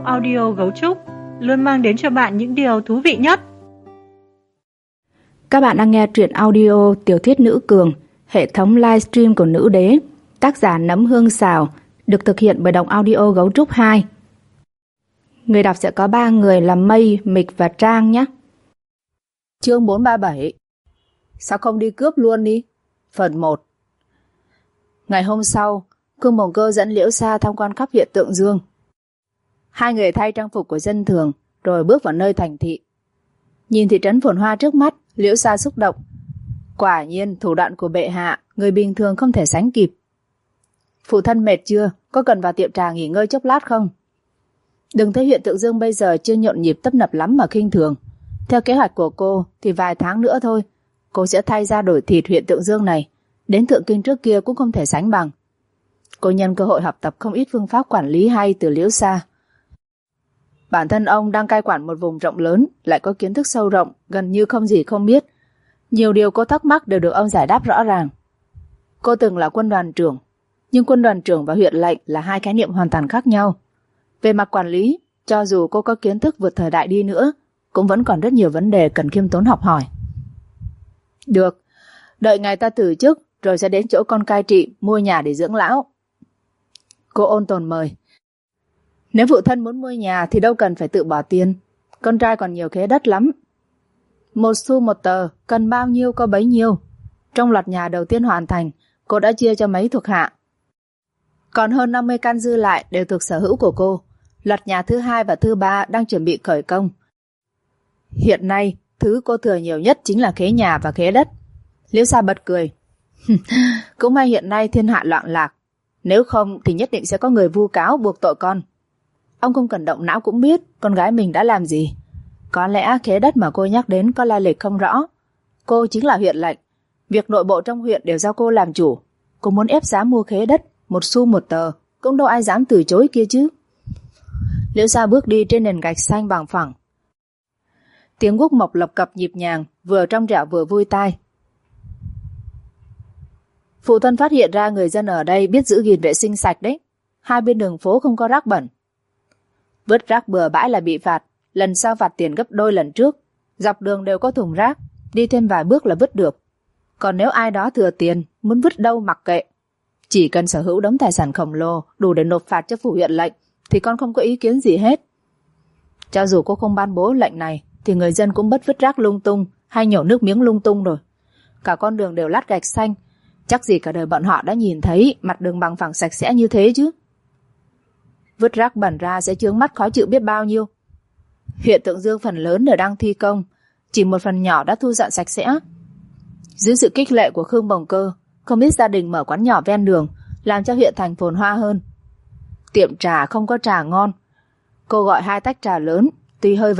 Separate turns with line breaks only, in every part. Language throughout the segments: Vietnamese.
audio Gấu Trúc luôn mang đến cho bạn những điều thú vị nhất.
Các bạn đang nghe truyện audio tiểu thuyết Nữ Cường, hệ thống livestream của Nữ Đế, tác giả Nấm Hương Xào, được thực hiện bởi Đọc Audio Gấu Trúc 2. Người đọc sẽ có 3 người là Mây, Mịch và Trang nhé.
Chương 437. Sao không đi cướp luôn đi? Phần 1. Ngày hôm sau, Khương Bồng Cơ dẫn Liễu Sa tham quan khắp huyện Tượng Dương. Hai người thay trang phục của dân thường rồi bước vào nơi thành thị. Nhìn thị trấn phồn hoa trước mắt, Liễu Sa xúc động. Quả nhiên thủ đoạn của bệ hạ, người bình thường không thể sánh kịp. Phụ thân mệt chưa? Có cần vào tiệm trà nghỉ ngơi chốc lát không? Đừng thấy huyện Tượng Dương bây giờ chưa nhộn nhịp tấp nập lắm mà khinh thường. Theo kế hoạch của cô thì vài tháng nữa thôi, cô sẽ thay ra đổi thịt huyện Tượng Dương này. Đến Thượng Kinh trước kia cũng không thể sánh bằng. Cô nhân cơ hội học tập không ít phương pháp quản lý hay từ Liễu Sa. Bản thân ông đang cai quản một vùng rộng lớn, lại có kiến thức sâu rộng, gần như không gì không biết. Nhiều điều cô thắc mắc đều được ông giải đáp rõ ràng. Cô từng là quân đoàn trưởng, nhưng quân đoàn trưởng và huyện lệnh là hai khái niệm hoàn toàn khác nhau. Về mặt quản lý, cho dù cô có kiến thức vượt thời đại đi nữa, cũng vẫn còn rất nhiều vấn đề cần khiêm tốn học hỏi. Được, đợi ngày ta từ chức rồi sẽ đến chỗ con cai trị mua nhà để dưỡng lão. Cô ôn tồn mời. Nếu phụ thân muốn mua nhà thì đâu cần phải tự bỏ tiền. Con trai còn nhiều khế đất lắm. 1 xu 1 tờ, cần bao nhiêu có bấy nhiêu. Trong loạt nhà đầu tiên hoàn thành, cô đã chia cho mấy thuộc hạ. Còn hơn 50 căn dư lại đều thuộc sở hữu của cô. Loạt nhà thứ 2 và thứ 3 đang chuẩn bị khởi công. Hiện nay, thứ cô thừa nhiều nhất chính là khế nhà và khế đất. Liễu Sa bật cười. Cũng may hiện nay thiên hạ loạn lạc. Nếu không thì nhất định sẽ có người vu cáo buộc tội con. Ông không cần động não cũng biết con gái mình đã làm gì. Có lẽ khế đất mà cô nhắc đến có lai lịch không rõ. Cô chính là huyện lệnh. Việc nội bộ trong huyện đều do cô làm chủ. Cô muốn ép giá mua khế đất 1 xu 1 tờ, cũng đâu ai dám từ chối kia chứ. Liễu Sa bước đi trên nền gạch xanh bằng phẳng. Tiếng guốc mộc lập cập nhịp nhàng, vừa trong trẻo vừa vui tai. Phụ thân phát hiện ra người dân ở đây biết giữ gìn vệ sinh sạch đấy. Hai bên đường phố không có rác bẩn. Vứt rác bừa bãi là bị phạt, lần sau phạt tiền gấp đôi lần trước. Dọc đường đều có thùng rác, đi thêm vài bước là vứt được. Còn nếu ai đó thừa tiền, muốn vứt đâu mặc kệ. Chỉ cần sở hữu đống tài sản khổng lồ đủ để nộp phạt cho phủ huyện lệnh thì con không có ý kiến gì hết. Cho dù cô không ban bố lệnh này thì người dân cũng bất vứt rác lung tung hay nhổ nước miếng lung tung rồi. Cả con đường đều lát gạch xanh, chắc gì cả đời bọn họ đã nhìn thấy mặt đường bằng phẳng sạch sẽ như thế chứ. Vứt rác bẩn ra sẽ chướng mắt khó chịu biết bao nhiêu. Huyện Tượng Dương phần lớn đều đang thi công, chỉ một phần nhỏ đã thu dọn sạch sẽ. Dưới sự khích lệ của Khương Bồng Cơ, không ít gia đình mở quán nhỏ ven đường, làm cho huyện thành phồn hoa hơn. Tiệm trà không có trà ngon. Cô gọi 2 tách trà lớn, tuy hơi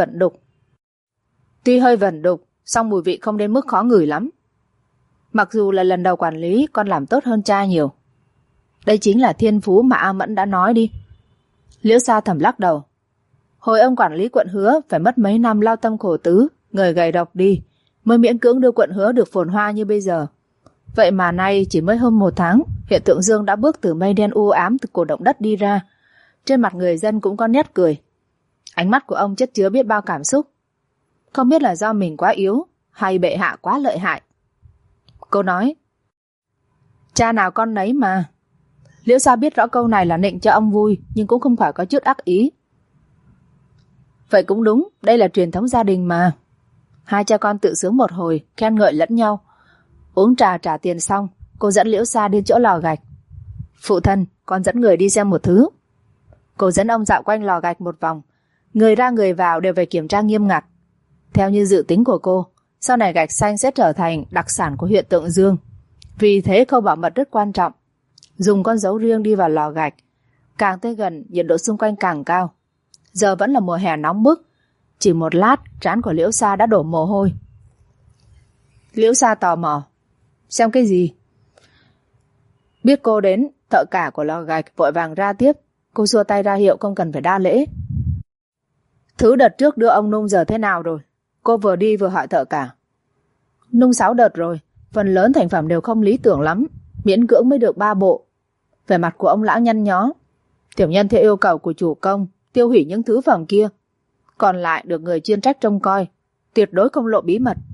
vẩn đục, song mùi vị không đến mức khó ngửi lắm. Mặc dù là lần đầu quản lý, con làm tốt hơn cha nhiều. Đây chính là thiên phú mà A Mẫn đã nói đi. Liễu Sa thầm lắc đầu. Hồi ông quản lý quận Hứa phải mất mấy năm lao tâm khổ tứ, người gầy độc đi, mới miễn cưỡng đưa quận Hứa được phồn hoa như bây giờ. Vậy mà nay chỉ mới hơn 1 tháng, huyện Tượng Dương đã bước từ mây đen u ám từ cổ động đất đi ra. Trên mặt người dân cũng có nét cười. Ánh mắt của ông chất chứa biết bao cảm xúc. Không biết là do mình quá yếu hay bệ hạ quá lợi hại. Cô nói, cha nào con nấy mà. Liễu Sa biết rõ câu này là nịnh cho ông vui, nhưng cũng không phải có chút ác ý. Vậy cũng đúng, đây là truyền thống gia đình mà. Hai cha con tự sướng một hồi, khen ngợi lẫn nhau. Uống trà trả tiền xong, cô dẫn Liễu Sa đến chỗ lò gạch. Phụ thân, con dẫn người đi xem một thứ. Cô dẫn ông dạo quanh lò gạch một vòng. Người ra người vào đều phải kiểm tra nghiêm ngặt. Theo như dự tính của cô, sau này gạch xanh sẽ trở thành đặc sản của huyện Tượng Dương. Vì thế khâu bảo mật rất quan trọng. Dùng con dấu riêng đi vào lò gạch. Càng tới gần, nhiệt độ xung quanh càng cao. Giờ vẫn là mùa hè nóng bức. Chỉ một lát, trán của Liễu Sa đã đổ mồ hôi. Liễu Sa tò mò. Xem cái gì? Biết cô đến, thợ cả của lò gạch vội vàng ra tiếp. Cô xua tay ra hiệu không cần phải đa lễ. Thứ đợt trước đưa ông nung giờ thế nào rồi? Cô vừa đi vừa hỏi thợ cả. Nung 6 đợt rồi, phần lớn thành phẩm đều không lý tưởng lắm, miễn cưỡng mới được 3 bộ. Vẻ mặt của ông lão nhăn nhó. Tiểu nhân theo yêu cầu của chủ công, tiêu hủy những thứ phẩm kia. Còn lại được người chuyên trách trông coi, tuyệt đối không lộ bí mật.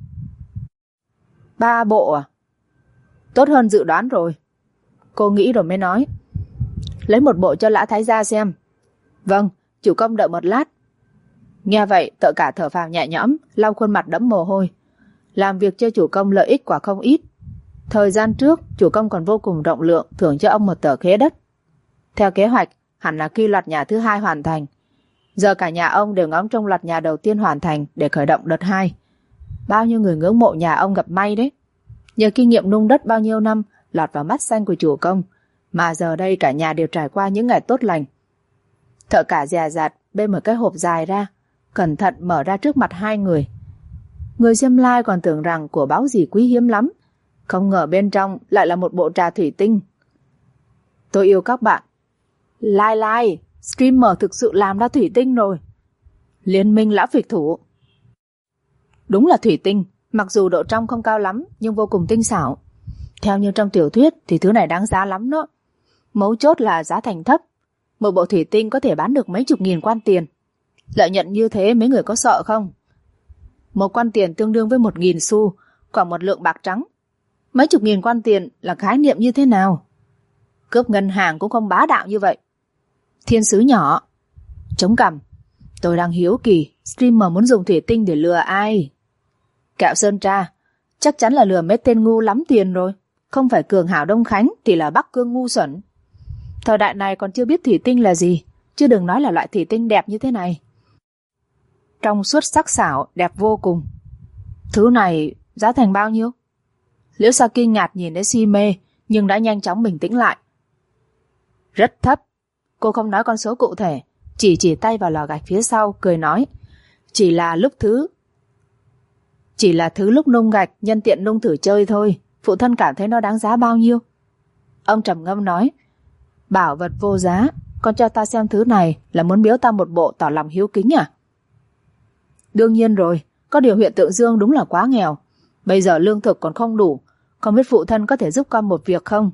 3 bộ à? Tốt hơn dự đoán rồi. Cô nghĩ rồi mới nói. Lấy 1 bộ cho Lã Thái gia xem. Vâng, chủ công đợi một lát. Nghe vậy Tợ Cả thở phào nhẹ nhõm, lau khuôn mặt đẫm mồ hôi. Làm việc cho chủ công lợi ích quả không ít. Thời gian trước chủ công còn vô cùng rộng lượng, thưởng cho ông 1 tờ khế đất. Theo kế hoạch hẳn là khi loạt nhà thứ 2 hoàn thành. Giờ cả nhà ông đều ngóng trông loạt nhà đầu tiên hoàn thành để khởi động đợt 2. Bao nhiêu người ngưỡng mộ nhà ông gặp may đấy. Nhờ kinh nghiệm nung đất bao nhiêu năm lọt vào mắt xanh của chủ công, mà giờ đây cả nhà đều trải qua những ngày tốt lành. Thợ Cả dè dặt bê một cái hộp dài ra, cẩn thận mở ra trước mặt 2 người. Người xem live còn tưởng rằng của báu gì quý hiếm lắm, không ngờ bên trong lại là một bộ trà thủy tinh. Tôi yêu các bạn. Lai, streamer thực sự làm ra thủy tinh rồi. Liên minh lão phịch thủ. Đúng là thủy tinh, mặc dù độ trong không cao lắm nhưng vô cùng tinh xảo. Theo như trong tiểu thuyết thì thứ này đáng giá lắm đó. Mấu chốt là giá thành thấp. Một bộ thủy tinh có thể bán được mấy chục nghìn quan tiền. Lợi nhuận như thế mấy người có sợ không? 1 quan tiền tương đương với 1.000 xu, khoảng 1 lượng bạc trắng. Mấy chục nghìn quan tiền là khái niệm như thế nào? Cướp ngân hàng cũng không bá đạo như vậy. Thiên sứ nhỏ. Chống cằm. Tôi đang hiếu kỳ, streamer muốn dùng thủy tinh để lừa ai? Kẹo Sơn Tra. Chắc chắn là lừa mấy tên ngu lắm tiền rồi. Không phải Cường Hảo Đông Khánh thì là Bắc Cương ngu xuẩn. Thời đại này còn chưa biết thủy tinh là gì, chứ đừng nói là loại thủy tinh đẹp như thế này. Trong suốt sắc sảo, đẹp vô cùng. Thứ này giá thành bao nhiêu? Liễu Sa kinh ngạc nhìn đến si mê, nhưng đã nhanh chóng bình tĩnh lại. Rất thấp. Cô không nói con số cụ thể, chỉ tay vào lò gạch phía sau, cười nói. Chỉ là thứ lúc nung gạch, nhân tiện nung thử chơi thôi. Phụ thân cảm thấy nó đáng giá bao nhiêu? Ông trầm ngâm nói. Bảo vật vô giá, con cho ta xem thứ này là muốn biếu ta 1 bộ tỏ lòng hiếu kính à? Đương nhiên rồi, có điều huyện Tượng Dương đúng là quá nghèo. Bây giờ lương thực còn không đủ, không biết phụ thân có thể giúp con một việc không?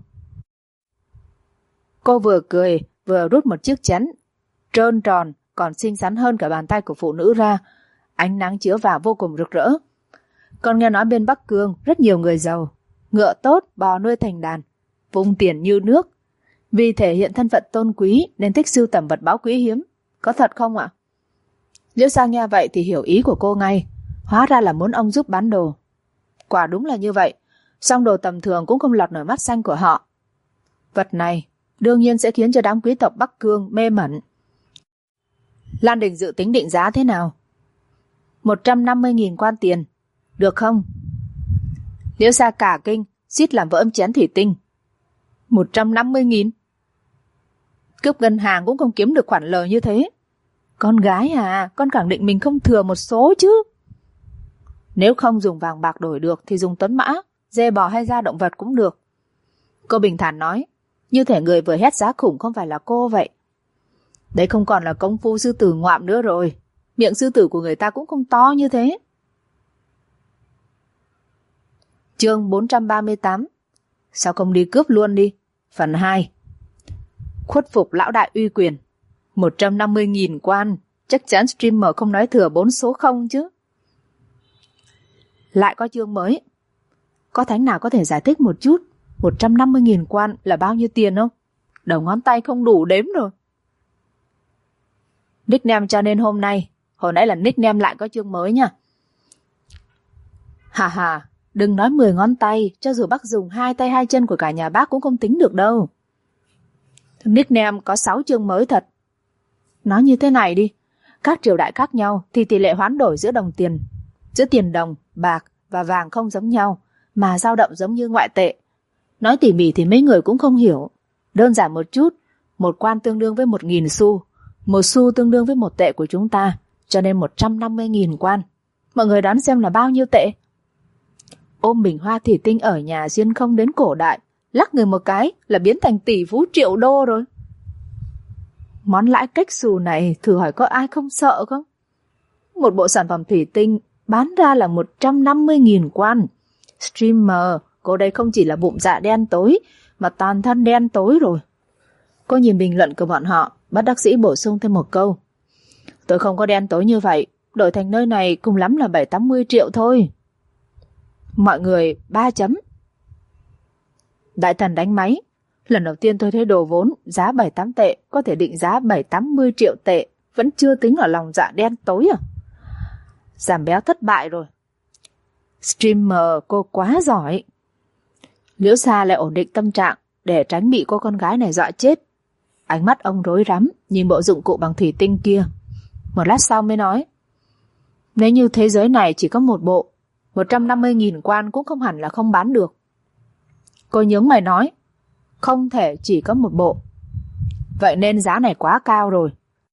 Cô vừa cười, vừa rút một chiếc chén trơn tròn, còn xinh xắn hơn cả bàn tay của phụ nữ ra. Ánh nắng chiếu vào vô cùng rực rỡ. Con nghe nói bên Bắc Cương rất nhiều người giàu, ngựa tốt, bò nuôi thành đàn, vung tiền như nước. Vì thể hiện thân phận tôn quý nên thích sưu tầm vật báu quý hiếm. Có thật không ạ? Liễu Sa nghe vậy thì hiểu ý của cô ngay. Hóa ra là muốn ông giúp bán đồ. Quả đúng là như vậy. Song đồ tầm thường cũng không lọt nổi mắt xanh của họ. Vật này đương nhiên sẽ khiến cho đám quý tộc Bắc Cương mê mẩn. Lan Đình dự tính định giá thế nào? 150.000 quan tiền. Được không? Liễu Sa cả kinh, suýt làm vỡ ấm chén thủy tinh. 150.000? Cướp ngân hàng cũng không kiếm được khoản lời như thế. Con gái à, con khẳng định mình không thừa một số chứ. Nếu không dùng vàng bạc đổi được thì dùng tuấn mã, dê bò hay da động vật cũng được. Cô bình thản nói, như thể người vừa hét giá khủng không phải là cô vậy. Đấy không còn là công phu sư tử ngoạm nữa rồi. Miệng sư tử của người ta cũng không to như thế. Chương 438. Sao không đi cướp luôn đi? Phần 2. Khuất phục lão đại uy quyền. 150.000 quan. Chắc chắn streamer không nói thừa 4 số 0 chứ. Lại có chương mới. Có thánh nào có thể giải thích một chút 150.000 quan là bao nhiêu tiền không? Đầu ngón tay không đủ đếm rồi. Nickname cho nên hôm nay. Hồi nãy là nickname lại có chương mới nha. Hà hà, đừng nói 10 ngón tay, cho dù bác dùng 2 tay 2 chân của cả nhà bác cũng không tính được đâu. Nickname có 6 chương mới thật. Nói như thế này đi, các triều đại khác nhau thì tỷ lệ hoán đổi giữa tiền đồng, bạc và vàng không giống nhau, mà dao động giống như ngoại tệ. Nói tỉ mỉ thì mấy người cũng không hiểu. Đơn giản một chút, 1 quan tương đương với 1.000 xu, 1 xu tương đương với 1 tệ của chúng ta, cho nên 150.000 quan. Mọi người đoán xem là bao nhiêu tệ? Ôm bình hoa thủy tinh ở nhà xuyên không đến cổ đại, lắc người một cái là biến thành tỷ phú triệu đô rồi. Món lãi cách xù này thử hỏi có ai không sợ không? Một bộ sản phẩm thủy tinh bán ra là 150.000 quan. Streamer, cô đây không chỉ là bụng dạ đen tối, mà toàn thân đen tối rồi. Cô nhìn bình luận của bọn họ, bất đắc dĩ bổ sung thêm một câu. Tôi không có đen tối như vậy, đổi thành nơi này cùng lắm là 7-80 triệu thôi. Mọi người 3 chấm. Đại thần đánh máy. Lần đầu tiên tôi thấy đồ vốn giá 7-8 tệ có thể định giá 7-80 triệu tệ, vẫn chưa tính ở lòng dạ đen tối à? Giảm béo thất bại rồi. Streamer cô quá giỏi. Liễu Sa lại ổn định tâm trạng để tránh bị cô con gái này dọa chết. Ánh mắt ông rối rắm nhìn bộ dụng cụ bằng thủy tinh kia. Một lát sau mới nói, nếu như thế giới này chỉ có một bộ, 150.000 quan cũng không hẳn là không bán được. Cô nhướng mày nói, không thể chỉ có một bộ. Vậy nên giá này quá cao rồi.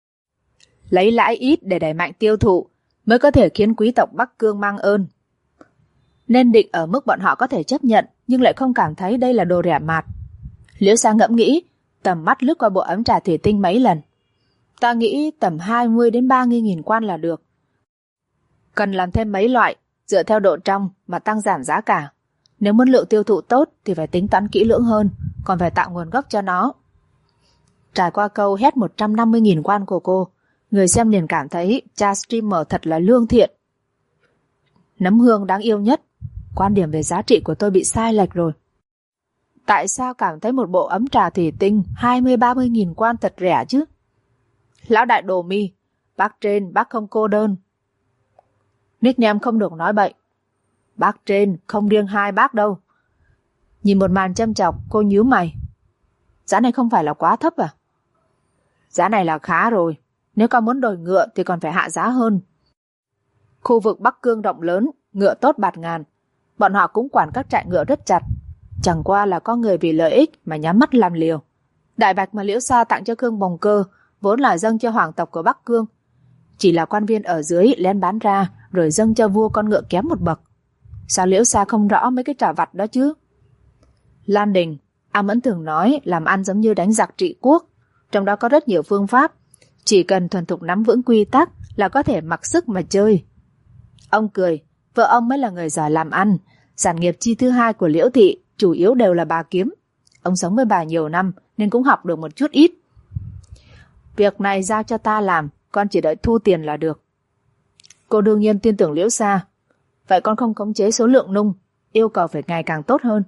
Lấy lãi ít để đẩy mạnh tiêu thụ mới có thể khiến quý tộc Bắc Cương mang ơn. Nên định ở mức bọn họ có thể chấp nhận, nhưng lại không cảm thấy đây là đồ rẻ mạt. Liễu Sa ngẫm nghĩ, tầm mắt lướt qua bộ ấm trà thủy tinh mấy lần. Ta nghĩ tầm 20-30.000 quan là được. Cần làm thêm mấy loại, dựa theo độ trong mà tăng giảm giá cả. Nếu muốn lượng tiêu thụ tốt thì phải tính toán kỹ lưỡng hơn, còn phải tạo nguồn gốc cho nó. Trải qua câu hét 150.000 quan của cô, người xem liền cảm thấy cha streamer thật là lương thiện. Nấm hương đáng yêu nhất. Quan điểm về giá trị của tôi bị sai lệch rồi. Tại sao cảm thấy một bộ ấm trà thủy tinh 20-30.000 quan thật rẻ chứ? Lão đại đồ mi, bác trên bác không cô đơn. Nickname không được nói bậy. Bác trên không riêng hai bác đâu. Nhìn một màn châm chọc, cô nhíu mày. Giá này không phải là quá thấp à? Giá này là khá rồi. Nếu con muốn đổi ngựa thì còn phải hạ giá hơn. Khu vực Bắc Cương rộng lớn, ngựa tốt bạt ngàn. Bọn họ cũng quản các trại ngựa rất chặt. Chẳng qua là có người vì lợi ích mà nhắm mắt làm liều. Đại bạch mà Liễu Sa tặng cho Khương Bồng Cơ vốn là dâng cho hoàng tộc của Bắc Cương. Chỉ là quan viên ở dưới lén bán ra rồi dâng cho vua con ngựa kém một bậc. Sao Liễu Sa không rõ mấy cái trò vặt đó chứ? Lan Đình, A Mẫn thường nói làm ăn giống như đánh giặc trị quốc. Trong đó có rất nhiều phương pháp. Chỉ cần thuần thục nắm vững quy tắc là có thể mặc sức mà chơi. Ông cười, vợ ông mới là người giỏi làm ăn. Sản nghiệp chi thứ hai của Liễu thị chủ yếu đều là bà kiếm. Ông sống với bà nhiều năm nên cũng học được một chút ít. Việc này giao cho ta làm, con chỉ đợi thu tiền là được. Cô đương nhiên tin tưởng Liễu Sa. Vậy con không khống chế số lượng nung, yêu cầu phải ngày càng tốt hơn.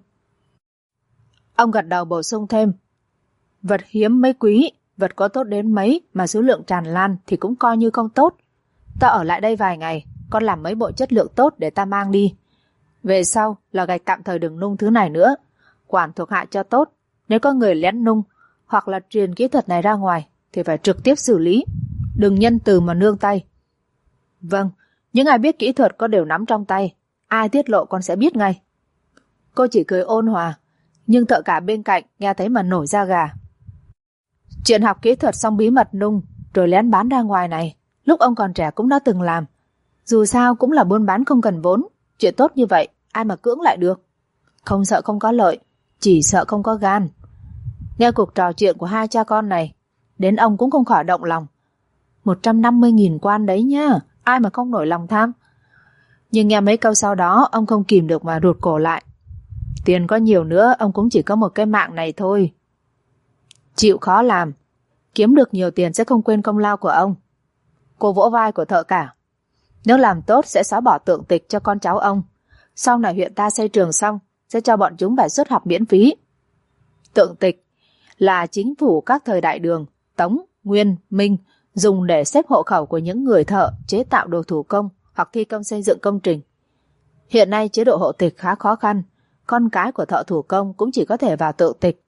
Ông gật đầu bổ sung thêm. Vật hiếm mấy quý, vật có tốt đến mấy mà số lượng tràn lan thì cũng coi như không tốt. Ta ở lại đây vài ngày, con làm mấy bộ chất lượng tốt để ta mang đi. Về sau là gạch tạm thời đừng nung thứ này nữa. Quản thuộc hạ cho tốt. Nếu có người lén nung hoặc là truyền kỹ thuật này ra ngoài thì phải trực tiếp xử lý. Đừng nhân từ mà nương tay. Vâng, những ai biết kỹ thuật con đều nắm trong tay. Ai tiết lộ con sẽ biết ngay. Cô chỉ cười ôn hòa, nhưng thợ cả bên cạnh nghe thấy mà nổi da gà. Chuyện học kỹ thuật xong bí mật nung rồi lén bán ra ngoài này, lúc ông còn trẻ cũng đã từng làm. Dù sao cũng là buôn bán không cần vốn. Chuyện tốt như vậy ai mà cưỡng lại được. Không sợ không có lợi, chỉ sợ không có gan. Nghe cuộc trò chuyện của hai cha con này, đến ông cũng không khỏi động lòng. 150.000 quan đấy nhá, ai mà không nổi lòng tham. Nhưng nghe mấy câu sau đó, ông không kìm được mà rụt cổ lại. Tiền có nhiều nữa, ông cũng chỉ có một cái mạng này thôi. Chịu khó làm, kiếm được nhiều tiền sẽ không quên công lao của ông. Cô vỗ vai của thợ cả. Nếu làm tốt sẽ xóa bỏ tượng tịch cho con cháu ông. Sau này huyện ta xây trường xong, sẽ cho bọn chúng bài xuất học miễn phí. Tượng tịch là chính phủ các thời đại Đường, Tống, Nguyên, Minh dùng để xếp hộ khẩu của những người thợ chế tạo đồ thủ công hoặc thi công xây dựng công trình. Hiện nay chế độ hộ tịch khá khó khăn, con cái của thợ thủ công cũng chỉ có thể vào tượng tịch.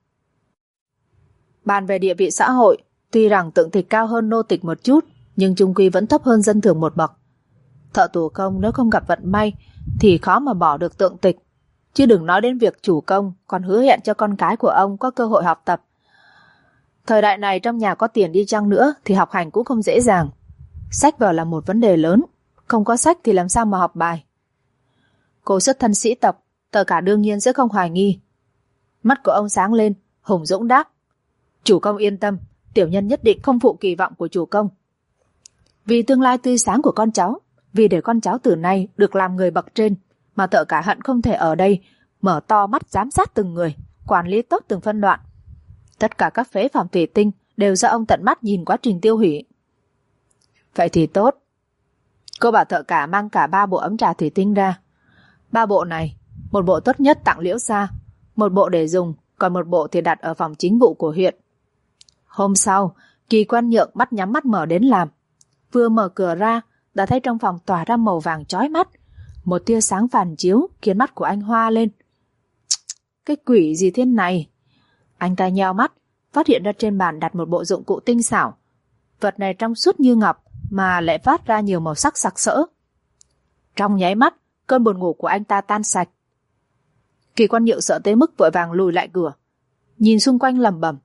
Bàn về địa vị xã hội, tuy rằng tượng tịch cao hơn nô tịch một chút, nhưng chung quy vẫn thấp hơn dân thường một bậc. Thợ thủ công nếu không gặp vận may thì khó mà bỏ được tượng tịch, chứ đừng nói đến việc chủ công còn hứa hẹn cho con cái của ông có cơ hội học tập. Thời đại này trong nhà có tiền đi chăng nữa thì học hành cũng không dễ dàng. Sách vở là một vấn đề lớn, không có sách thì làm sao mà học bài. Cô xuất thân sĩ tộc, Tờ Cả đương nhiên sẽ không hoài nghi. Mắt của ông sáng lên, hùng dũng đáp. Chủ công yên tâm, tiểu nhân nhất định không phụ kỳ vọng của chủ công. Vì tương lai tươi sáng của con cháu, vì để con cháu từ nay được làm người bậc trên, mà Tờ Cả hận không thể ở đây mở to mắt giám sát từng người, quản lý tốt từng phân đoạn. Tất cả các phế phẩm thủy tinh đều do ông tận mắt nhìn quá trình tiêu hủy. Vậy thì tốt. Cô bảo thợ cả mang cả 3 bộ ấm trà thủy tinh ra. 3 bộ này, một bộ tốt nhất tặng Liễu Sa, một bộ để dùng, còn một bộ thì đặt ở phòng chính vụ của huyện. Hôm sau, Kỳ Quan Nhượng mắt nhắm mắt mở đến làm. Vừa mở cửa ra, đã thấy trong phòng tỏa ra màu vàng chói mắt. Một tia sáng phản chiếu khiến mắt của anh hoa lên. Cái quỷ gì thế này? Anh ta nheo mắt, phát hiện ra trên bàn đặt một bộ dụng cụ tinh xảo. Vật này trong suốt như ngọc mà lại phát ra nhiều màu sắc sặc sỡ. Trong nháy mắt, cơn buồn ngủ của anh ta tan sạch. Kỳ Quan Nhượng sợ tới mức vội vàng lùi lại cửa, nhìn xung quanh lẩm bẩm.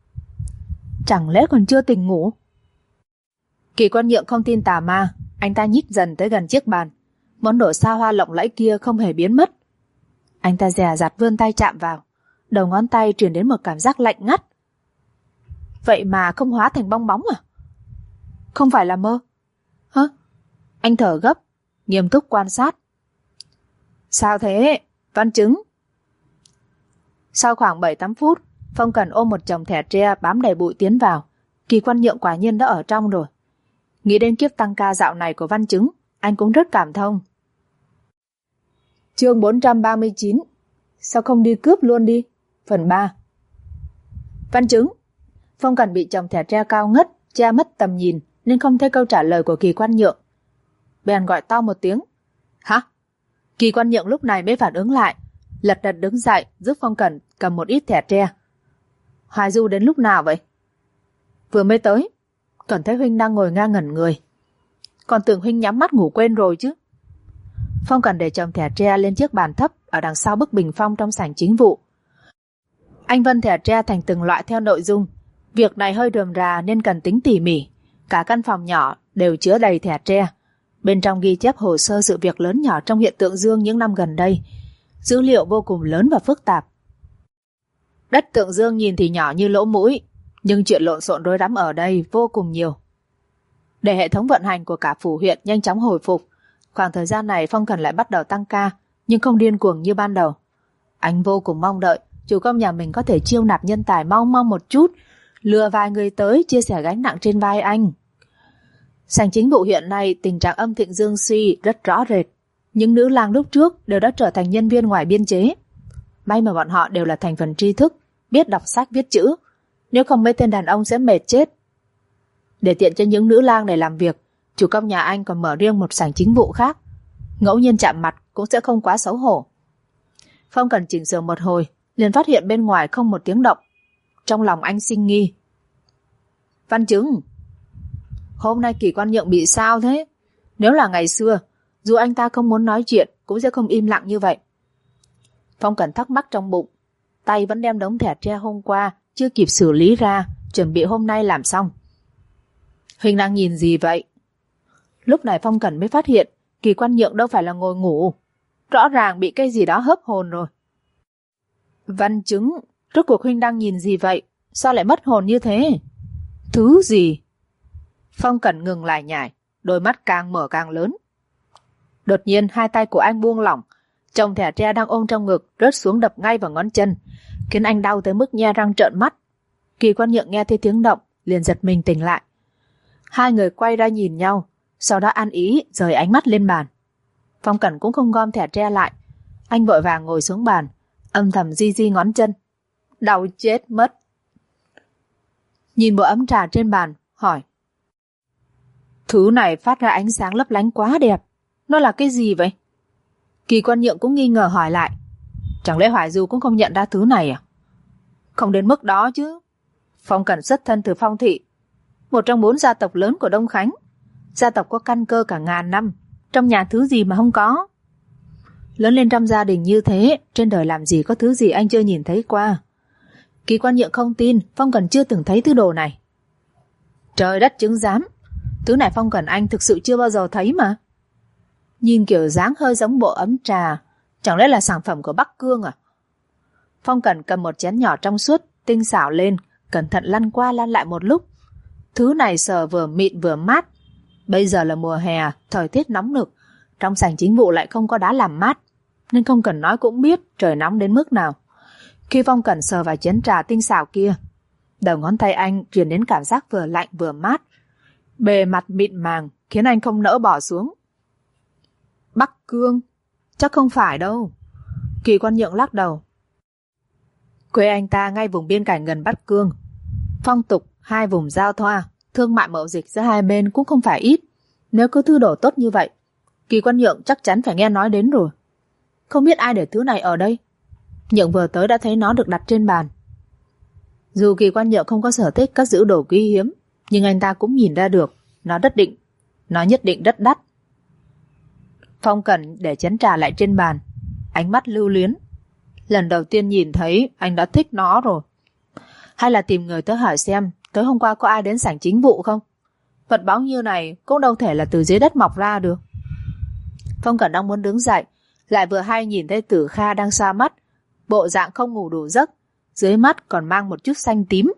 Chẳng lẽ còn chưa tỉnh ngủ? Kỳ Quan Nhượng không tin tà ma, anh ta nhích dần tới gần chiếc bàn. Món đồ xa hoa lộng lẫy kia không hề biến mất. Anh ta dè dặt vươn tay chạm vào, đầu ngón tay truyền đến một cảm giác lạnh ngắt. Vậy mà không hóa thành bong bóng à? Không phải là mơ? Hả? Anh thở gấp, nghiêm túc quan sát. Sao thế? Văn Chứng. Sau khoảng 7-8 phút, Phong Cần ôm một chồng thẻ tre bám đầy bụi tiến vào. Kỳ Quan Nhượng quả nhiên đã ở trong rồi. Nghĩ đến kiếp tăng ca dạo này của Văn Chứng, anh cũng rất cảm thông. Chương 439. Sao không đi cướp luôn đi? Phần 3. Văn Chứng. Phong Cần bị chồng thẻ tre cao ngất, che mất tầm nhìn nên không thấy câu trả lời của Kỳ Quan Nhượng. Bèn gọi to một tiếng. Hả? Kỳ Quan Nhượng lúc này mới phản ứng lại, lật đật đứng dậy giúp Phong Cần cầm một ít thẻ tre. Hoài Du đến lúc nào vậy? Vừa mới tới. Cần thấy huynh đang ngồi ngang ngẩn người. Còn tưởng huynh nhắm mắt ngủ quên rồi chứ. Phong Cần để chồng thẻ tre lên chiếc bàn thấp ở đằng sau bức bình phong trong sảnh chính vụ. Anh vân thẻ tre thành từng loại theo nội dung. Việc này hơi rườm rà nên cần tính tỉ mỉ. Cả căn phòng nhỏ đều chứa đầy thẻ tre. Bên trong ghi chép hồ sơ sự việc lớn nhỏ trong huyện Tượng Dương những năm gần đây. Dữ liệu vô cùng lớn và phức tạp. Đất Tượng Dương nhìn thì nhỏ như lỗ mũi, nhưng chuyện lộn xộn rối rắm ở đây vô cùng nhiều. Để hệ thống vận hành của cả phủ huyện nhanh chóng hồi phục, khoảng thời gian này Phong Cần lại bắt đầu tăng ca, nhưng không điên cuồng như ban đầu. Anh vô cùng mong đợi chủ công nhà mình có thể chiêu nạp nhân tài mau mau một chút, lừa vài người tới chia sẻ gánh nặng trên vai anh. Sảnh chính vụ huyện này tình trạng âm thịnh dương suy rất rõ rệt. Những nữ lang lúc trước đều đã trở thành nhân viên ngoài biên chế. May mà bọn họ đều là thành phần tri thức, biết đọc sách viết chữ. Nếu không mấy tên đàn ông sẽ mệt chết. Để tiện cho những nữ lang này làm việc, chủ công nhà anh còn mở riêng một sảnh chính vụ khác. Ngẫu nhiên chạm mặt cũng sẽ không quá xấu hổ. Phong Cần chỉnh sửa một hồi, liền phát hiện bên ngoài không một tiếng động. Trong lòng anh sinh nghi. Văn Chứng, hôm nay Kỳ Quan Nhượng bị sao thế? Nếu là ngày xưa, dù anh ta không muốn nói chuyện cũng sẽ không im lặng như vậy. Phong Cần thắc mắc trong bụng, tay vẫn đem đống thẻ tre hôm qua chưa kịp xử lý ra, chuẩn bị hôm nay làm xong. Huynh đang nhìn gì vậy? Lúc này Phong Cần mới phát hiện Kỳ Quan Nhượng đâu phải là ngồi ngủ, rõ ràng bị cái gì đó hớp hồn rồi. Văn Chứng, rốt cuộc huynh đang nhìn gì vậy? Sao lại mất hồn như thế? Thứ gì? Phong Cần ngừng lại nhải, đôi mắt càng mở càng lớn. Đột nhiên hai tay của anh buông lỏng, chồng thẻ tre đang ôm trong ngực rớt xuống đập ngay vào ngón chân, khiến anh đau tới mức nhe răng trợn mắt. Kỳ Quan Nhượng nghe thấy tiếng động, liền giật mình tỉnh lại. Hai người quay ra nhìn nhau, sau đó ăn ý rời ánh mắt lên bàn. Phong Cần cũng không gom thẻ tre lại, anh vội vàng ngồi xuống bàn, âm thầm di di ngón chân. Đau chết mất. Nhìn bộ ấm trà trên bàn, hỏi. Thứ này phát ra ánh sáng lấp lánh quá đẹp. Nó là cái gì vậy? Kỳ Quan Nhượng cũng nghi ngờ hỏi lại. Chẳng lẽ Hoài Du cũng không nhận ra thứ này à? Không đến mức đó chứ. Phong Cần xuất thân từ Phong Thị, một trong 4 gia tộc lớn của Đông Khánh. Gia tộc có căn cơ cả ngàn năm, trong nhà thứ gì mà không có. Lớn lên trong gia đình như thế, trên đời làm gì có thứ gì anh chưa nhìn thấy qua. Kỳ Quan Nhượng không tin Phong Cần chưa từng thấy thứ đồ này. Trời đất chứng giám, thứ này Phong Cần anh thực sự chưa bao giờ thấy mà. Nhìn kiểu dáng hơi giống bộ ấm trà, chẳng lẽ là sản phẩm của Bắc Cương à? Phong Cần cầm một chén nhỏ trong suốt, tinh xảo lên, cẩn thận lăn qua lăn lại một lúc. Thứ này sờ vừa mịn vừa mát. Bây giờ là mùa hè, thời tiết nóng nực, trong sảnh chính vụ lại không có đá làm mát, nên không cần nói cũng biết trời nóng đến mức nào. Khi Phong Cần sờ vào chén trà tinh xảo kia, đầu ngón tay anh truyền đến cảm giác vừa lạnh vừa mát. Bề mặt mịn màng khiến anh không nỡ bỏ xuống. Bắc Cương? Chắc không phải đâu. Kỳ Quan Nhượng lắc đầu. Quê anh ta ngay vùng biên cảnh gần Bắc Cương. Phong tục hai vùng giao thoa, thương mại mậu dịch giữa hai bên cũng không phải ít. Nếu có thứ đồ tốt như vậy, Kỳ Quan Nhượng chắc chắn phải nghe nói đến rồi. Không biết ai để thứ này ở đây. Nhượng vừa tới đã thấy nó được đặt trên bàn. Dù Kỳ Quan Nhượng không có sở thích cất giữ đồ quý hiếm, nhưng anh ta cũng nhìn ra được nó nhất định rất đắt. Phong Cẩn để chén trà lại trên bàn, ánh mắt lưu luyến. Lần đầu tiên nhìn thấy anh đã thích nó rồi. Hay là tìm người tới hỏi xem tối hôm qua có ai đến sảnh chính vụ không? Vật báu như này cũng đâu thể là từ dưới đất mọc ra được. Phong Cẩn đang muốn đứng dậy, lại vừa hay nhìn thấy Tử Kha đang xoa mắt, bộ dạng không ngủ đủ giấc, dưới mắt còn mang một chút xanh tím.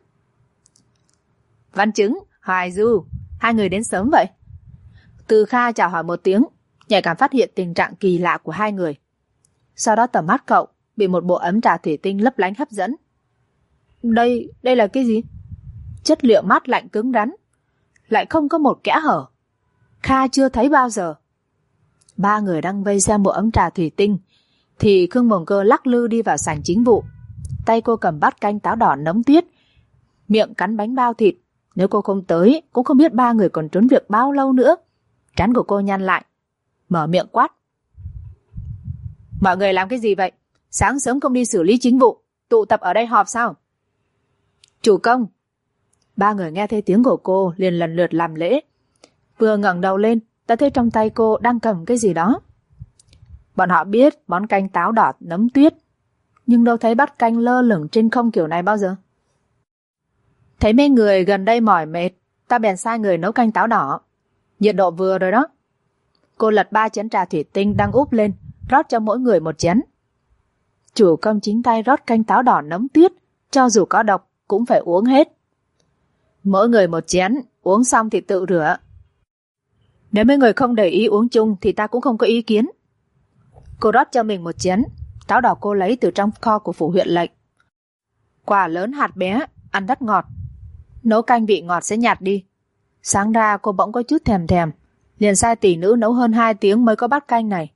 Văn Chứng, Hoài Du, hai người đến sớm vậy? Tử Kha chào hỏi một tiếng, nhạy cảm phát hiện tình trạng kỳ lạ của hai người. Sau đó tầm mắt cậu bị một bộ ấm trà thủy tinh lấp lánh hấp dẫn. Đây là cái gì? Chất liệu mát lạnh cứng rắn, lại không có một kẽ hở. Kha chưa thấy bao giờ. Ba người đang vây xem bộ ấm trà thủy tinh thì Khương Mồng Cơ lắc lư đi vào sảnh chính vụ. Tay cô cầm bát canh táo đỏ nấm tuyết, miệng cắn bánh bao thịt. Nếu cô không tới cũng không biết ba người còn trốn việc bao lâu nữa. Trán của cô nhăn lại, mở miệng quát. Mọi người làm cái gì vậy? Sáng sớm không đi xử lý chính vụ, tụ tập ở đây họp sao? Chủ công. Ba người nghe thấy tiếng của cô liền lần lượt làm lễ. Vừa ngẩng đầu lên đã thấy trong tay cô đang cầm cái gì đó. Bọn họ biết món canh táo đỏ nấm tuyết, nhưng đâu thấy bát canh lơ lửng trên không kiểu này bao giờ. Thấy mấy người gần đây mỏi mệt, ta bèn sai người nấu canh táo đỏ. Nhiệt độ vừa rồi đó. Cô lật 3 chén trà thủy tinh đang úp lên, rót cho mỗi người một chén. Chủ công chính tay rót canh táo đỏ nấm tuyết, cho dù có độc cũng phải uống hết. Mỗi người một chén, uống xong thì tự rửa. Nếu mấy người không để ý uống chung thì ta cũng không có ý kiến. Cô rót cho mình một chén, táo đỏ cô lấy từ trong kho của phủ huyện lệnh. Quả lớn hạt bé, ăn rất ngọt. Nấu canh vị ngọt sẽ nhạt đi. Sáng ra cô bỗng có chút thèm, liền sai tỷ nữ nấu hơn 2 tiếng mới có bát canh này.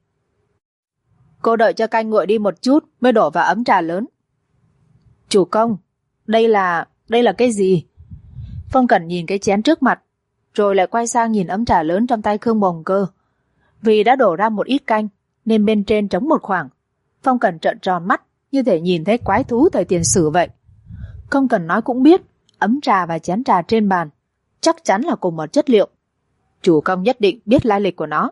Cô đợi cho canh nguội đi một chút mới đổ vào ấm trà lớn. Chủ công, đây là cái gì? Phong Cẩn nhìn cái chén trước mặt, rồi lại quay sang nhìn ấm trà lớn trong tay Khương Mồng Cơ. Vì đã đổ ra một ít canh, nên bên trên trống một khoảng. Phong Cẩn trợn tròn mắt, như thể nhìn thấy quái thú thời tiền sử vậy. Không cần nói cũng biết, ấm trà và chén trà trên bàn chắc chắn là cùng một chất liệu. Chủ công nhất định biết lai lịch của nó.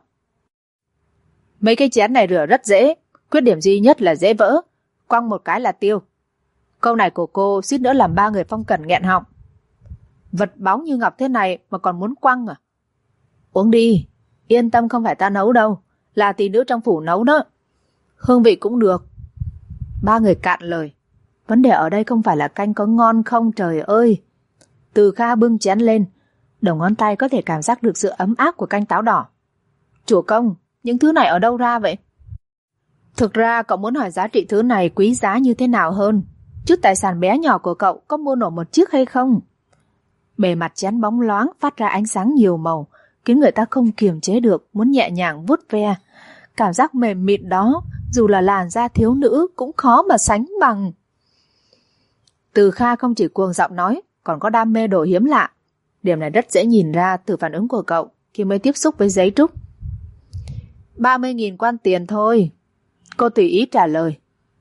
Mấy cái chén này rửa rất dễ, khuyết điểm duy nhất là dễ vỡ, quăng một cái là tiêu. Câu này của cô suýt nữa làm ba người Phong Cẩn nghẹn họng. Vật báu như ngọc thế này mà còn muốn quăng à? Uống đi, yên tâm không phải ta nấu đâu, là tỷ nữ trong phủ nấu đó. Hương vị cũng được. Ba người cạn lời. Vấn đề ở đây không phải là canh có ngon không, trời ơi. Từ Kha bưng chén lên, đầu ngón tay có thể cảm giác được sự ấm áp của canh táo đỏ. Chủ công, những thứ này ở đâu ra vậy? Thực ra cậu muốn hỏi giá trị thứ này quý giá như thế nào hơn. Chút tài sản bé nhỏ của cậu có mua nổi một chiếc hay không? Bề mặt chén bóng loáng phát ra ánh sáng nhiều màu, khiến người ta không kiềm chế được muốn nhẹ nhàng vuốt ve. Cảm giác mềm mịn đó, dù là làn da thiếu nữ cũng khó mà sánh bằng. Từ Kha không chỉ cuồng giọng nói, còn có đam mê đồ hiếm lạ. Điểm này rất dễ nhìn ra từ phản ứng của cậu khi mới tiếp xúc với giấy trúc. 30.000 quan tiền thôi. Cô tùy ý trả lời.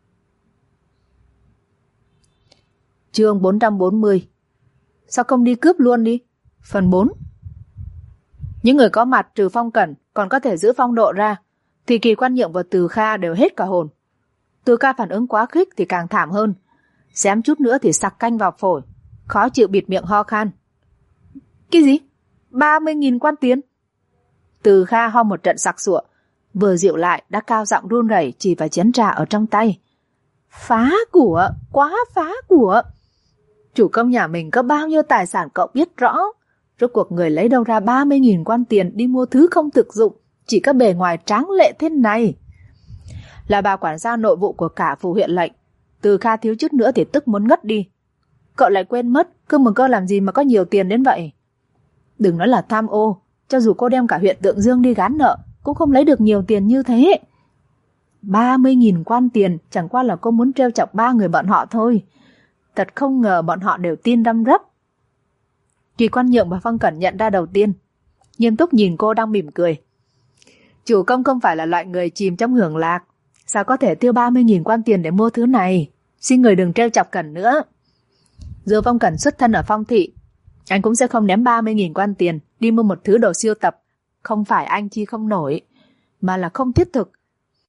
Chương 440. Sao không đi cướp luôn đi? Phần 4. Những người có mặt trừ Phong Cẩn còn có thể giữ phong độ ra, thì Kỳ Quan Nhượng và Từ Kha đều hết cả hồn. Từ Kha phản ứng quá khích thì càng thảm hơn, xém chút nữa thì sặc canh vào phổi, khó chịu bịt miệng ho khan. Cái gì? 30.000 quan tiền? Từ Kha ho một trận sặc sụa, vừa dịu lại đã cao giọng run rẩy chỉ vào chén trà ở trong tay. Phá của, quá phá của. Chủ công nhà mình có bao nhiêu tài sản cậu biết rõ. Rốt cuộc người lấy đâu ra 30.000 quan tiền đi mua thứ không thực dụng, chỉ có bề ngoài tráng lệ thế này. Là bà quản gia nội vụ của cả phủ huyện lệnh, Từ Kha thiếu chút nữa thì tức muốn ngất đi. Cậu lại quên mất Khương Mồng Cơ làm gì mà có nhiều tiền đến vậy. Đừng nói là tham ô, cho dù cô đem cả huyện Tượng Dương đi gán nợ cũng không lấy được nhiều tiền như thế. 30.000 quan tiền chẳng qua là cô muốn trêu chọc 3 người bọn họ thôi. Thật không ngờ bọn họ đều tin răm rắp. Kỳ Quan Nhượng và Phong Cẩn nhận ra đầu tiên, nghiêm túc nhìn cô đang mỉm cười. Chủ công không phải là loại người chìm trong hưởng lạc, sao có thể tiêu 30.000 quan tiền để mua thứ này? Xin người đừng trêu chọc Cẩn nữa. Dù Phong Cẩn xuất thân ở Phong thị, anh cũng sẽ không ném 30.000 quan tiền đi mua một thứ đồ siêu tập. Không phải anh chi không nổi, mà là không thiết thực.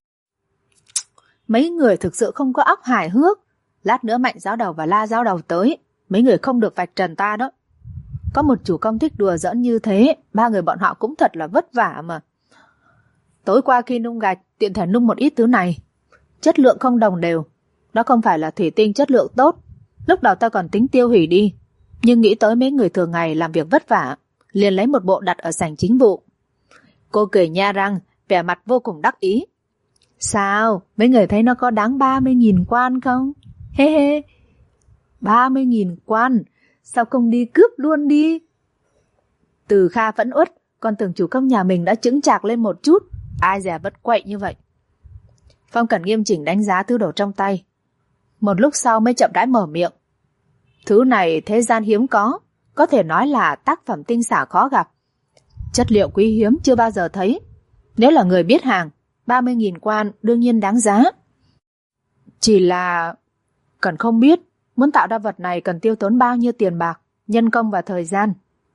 Mấy người thực sự không có óc hài hước. Lát nữa Mạnh giáo đầu và La giáo đầu tới, mấy người không được vạch trần ta đó. Có một chủ công thích đùa giỡn như thế, 3 người bọn họ cũng thật là vất vả mà. Tối qua khi nung gạch, tiện thể nung một ít thứ này. Chất lượng không đồng đều. Đó không phải là thủy tinh chất lượng tốt. Lúc đầu ta còn tính tiêu hủy đi, nhưng nghĩ tới mấy người thường ngày làm việc vất vả, liền lấy một bộ đặt ở sảnh chính vụ. Cô cười nha răng, vẻ mặt vô cùng đắc ý. Sao? Mấy người thấy nó có đáng 30.000 quan không? Hê hê. 30.000 quan? Sao không đi cướp luôn đi? Từ Kha phẫn uất, còn tưởng chủ công nhà mình đã chững chạc lên một chút. Ai dè vất quậy như vậy. Phong Cẩn nghiêm chỉnh đánh giá thứ đồ trong tay. Một lúc sau mới chậm rãi mở miệng. Thứ này thế gian hiếm có thể nói là tác phẩm tinh xảo khó gặp. Chất liệu quý hiếm chưa bao giờ thấy. Nếu là người biết hàng, 30.000 quan đương nhiên đáng giá. Chỉ là Cẩn không biết muốn tạo ra vật này cần tiêu tốn bao nhiêu tiền bạc, nhân công và thời gian.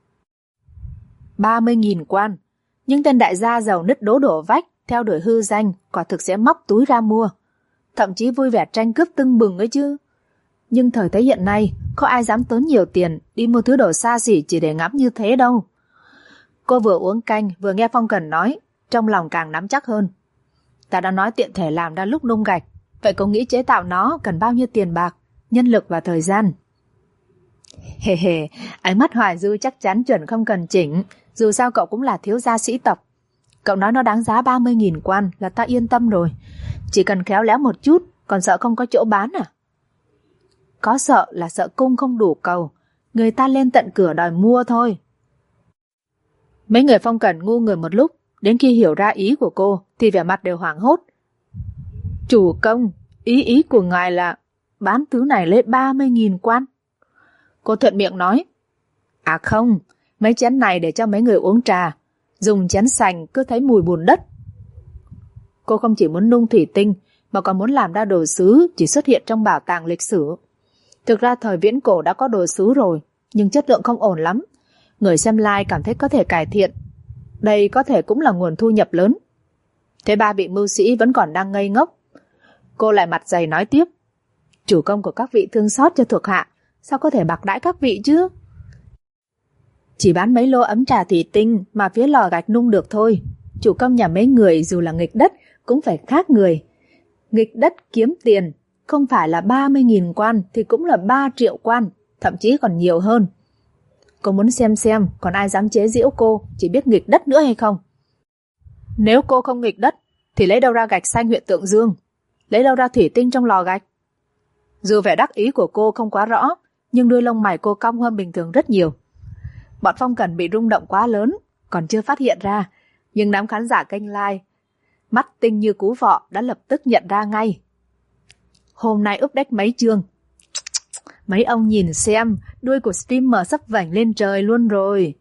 30.000 quan, nhưng tên đại gia giàu nứt đố đổ vách theo đuổi hư danh quả thực sẽ móc túi ra mua, thậm chí vui vẻ tranh cướp tưng bừng ấy chứ. Nhưng thời thế hiện nay có ai dám tốn nhiều tiền đi mua thứ đồ xa xỉ chỉ để ngắm như thế đâu. Cô vừa uống canh vừa nghe Phong Cẩn nói, trong lòng càng nắm chắc hơn. Ta đã nói tiện thể làm ra lúc nung gạch, vậy cô nghĩ chế tạo nó cần bao nhiêu tiền bạc, nhân lực và thời gian? Hề hề, ánh mắt Hoài Dư chắc chắn chuẩn không cần chỉnh, dù sao cậu cũng là thiếu gia sĩ tộc. Cậu nói nó đáng giá 30.000 quan là ta yên tâm rồi. Chỉ cần khéo léo một chút, còn sợ không có chỗ bán à? Có sợ là sợ cung không đủ cầu, người ta lên tận cửa đòi mua thôi. Mấy người Phong Cẩn ngu người một lúc, đến khi hiểu ra ý của cô thì vẻ mặt đều hoảng hốt. Chủ công, ý của ngài là bán thứ này lấy 30.000 quan. Cô thuận miệng nói. À không, mấy chén này để cho mấy người uống trà, dùng chén sành cứ thấy mùi bùn đất. Cô không chỉ muốn nung thủy tinh mà còn muốn làm ra đồ sứ chỉ xuất hiện trong bảo tàng lịch sử. Thực ra thời viễn cổ đã có đồ sứ rồi, nhưng chất lượng không ổn lắm. Người xem like cảm thấy có thể cải thiện. Đây có thể cũng là nguồn thu nhập lớn. Thế 3 vị mưu sĩ vẫn còn đang ngây ngốc. Cô lại mặt dày nói tiếp. Chủ công của các vị thương xót cho thuộc hạ, sao có thể bạc đãi các vị chứ? Chỉ bán mấy lô ấm trà thủy tinh mà phía lò gạch nung được thôi. Chủ công nhà mấy người dù là nghịch đất cũng phải khác người. Nghịch đất kiếm tiền, không phải là 30.000 quan thì cũng là 3 triệu quan, thậm chí còn nhiều hơn. Cô muốn xem còn ai dám chế giễu cô chỉ biết nghịch đất nữa hay không? Nếu cô không nghịch đất thì lấy đâu ra gạch xanh huyện Tượng Dương, lấy đâu ra thủy tinh trong lò gạch? Dù vẻ đắc ý của cô không quá rõ, nhưng đuôi lông mày cô cong hơn bình thường rất nhiều. Bọn Phong Cẩn bị rung động quá lớn, còn chưa phát hiện ra, nhưng đám khán giả kênh like, mắt tinh như cú vọ đã lập tức nhận ra ngay. Hôm nay update mấy chương. Mấy ông nhìn xem, đuôi của streamer sắp vảnh lên trời luôn rồi.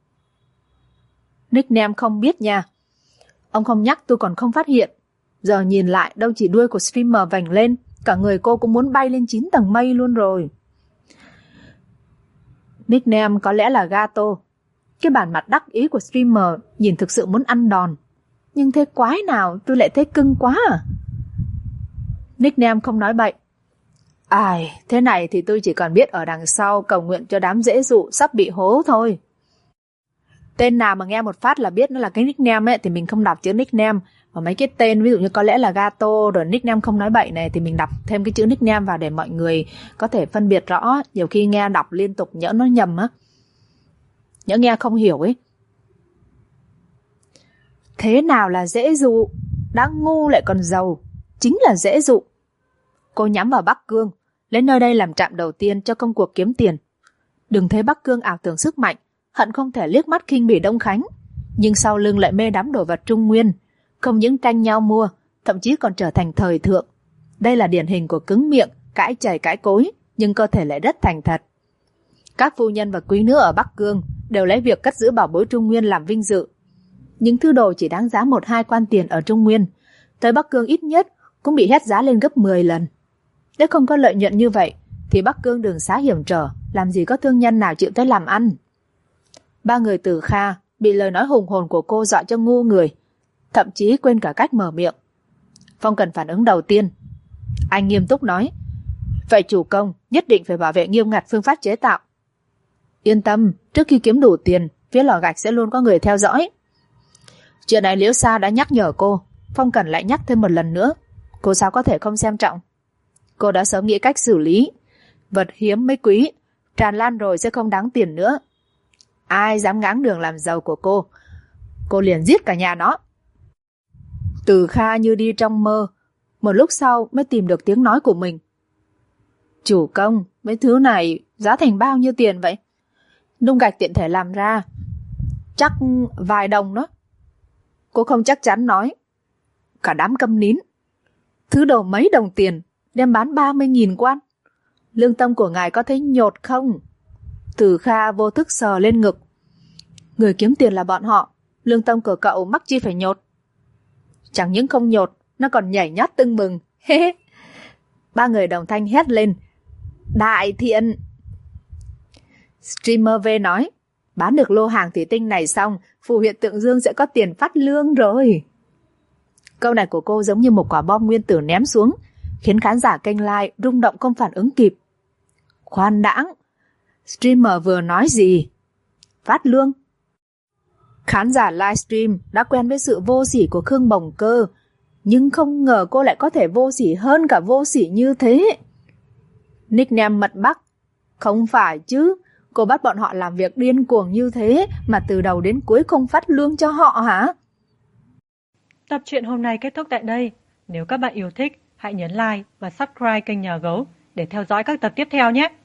Nickname không biết nha. Ông không nhắc tôi còn không phát hiện. Giờ nhìn lại đâu chỉ đuôi của streamer vảnh lên, cả người cô cũng muốn bay lên 9 tầng mây luôn rồi. Nickname có lẽ là Gato. Cái bản mặt đắc ý của streamer nhìn thực sự muốn ăn đòn. Nhưng thế quái nào tôi lại thấy cưng quá à? Nickname không nói bậy. Ai, thế này thì tôi chỉ còn biết ở đằng sau cầu nguyện cho đám dễ dụ sắp bị hố thôi. Tên nào mà nghe một phát là biết nó là cái nickname ấy thì mình không đọc chữ nickname. Và mấy cái tên ví dụ như có lẽ là Gato rồi nickname không nói bậy này thì mình đọc thêm cái chữ nickname vào để mọi người có thể phân biệt rõ. Nhiều khi nghe đọc liên tục nhỡ nó nhầm á, nhỡ nghe không hiểu ấy. Thế nào là dễ dụ? Đã ngu lại còn giàu, chính là dễ dụ. Cô nhắm vào Bắc Cương, lấy nơi đây làm trạm đầu tiên cho công cuộc kiếm tiền. Đừng thấy Bắc Cương ảo tưởng sức mạnh, hận không thể liếc mắt khinh bỉ Đông Khánh, nhưng sau lưng lại mê đắm đồ vật Trung Nguyên, không những tranh nhau mua, thậm chí còn trở thành thời thượng. Đây là điển hình của cứng miệng, cãi chày cãi cối, nhưng cơ thể lại rất thành thật. Các phu nhân và quý nữ ở Bắc Cương đều lấy việc cất giữ bảo bối Trung Nguyên làm vinh dự. Những thứ đồ chỉ đáng giá 1-2 quan tiền ở Trung Nguyên, tới Bắc Cương ít nhất cũng bị hét giá lên gấp 10 lần. Nếu không có lợi nhuận như vậy, thì Bắc Cương đường xá hiểm trở, làm gì có thương nhân nào chịu tới làm ăn. Ba người Từ Kha bị lời nói hùng hồn của cô dọa cho ngu người, thậm chí quên cả cách mở miệng. Phong Cần phản ứng đầu tiên. Anh nghiêm túc nói, vậy chủ công nhất định phải bảo vệ nghiêm ngặt phương pháp chế tạo. Yên tâm, trước khi kiếm đủ tiền, phía lò gạch sẽ luôn có người theo dõi. Chuyện này Liễu Sa đã nhắc nhở cô, Phong Cần lại nhắc thêm một lần nữa. Cô sao có thể không xem trọng? Cô đã sớm nghĩ cách xử lý. Vật hiếm mới quý, tràn lan rồi sẽ không đáng tiền nữa. Ai dám ngáng đường làm giàu của cô liền giết cả nhà nó. Từ Kha như đi trong mơ, một lúc sau mới tìm được tiếng nói của mình. Chủ công, mấy thứ này giá thành bao nhiêu tiền vậy? Nung gạch tiện thể làm ra, chắc vài đồng đó. Cô không chắc chắn nói. Cả đám câm nín. Thứ đồ mấy đồng tiền, đem bán 30.000 quan. Lương tâm của ngài có thấy nhột không? Từ Kha vô thức sờ lên ngực. Người kiếm tiền là bọn họ, lương tâm của cậu mắc chi phải nhột. Chẳng những không nhột, nó còn nhảy nhót tưng bừng. Ba người đồng thanh hét lên. Đại thiện! Streamer V nói, bán được lô hàng thủy tinh này xong, phủ huyện Tượng Dương sẽ có tiền phát lương rồi. Câu này của cô giống như một quả bom nguyên tử ném xuống, khiến khán giả kênh live rung động không phản ứng kịp. Khoan đãng, streamer vừa nói gì? Phát lương? Khán giả livestream đã quen với sự vô sỉ của Khương Bồng Cơ, nhưng không ngờ cô lại có thể vô sỉ hơn cả vô sỉ như thế. Nickname Mật Bắc. Không phải chứ, cô bắt bọn họ làm việc điên cuồng như thế mà từ đầu đến cuối không phát lương cho họ hả?
Tập truyện hôm nay kết thúc tại đây. Nếu các bạn yêu thích, hãy nhấn like và subscribe kênh Nhà Gấu để theo dõi các tập tiếp theo nhé.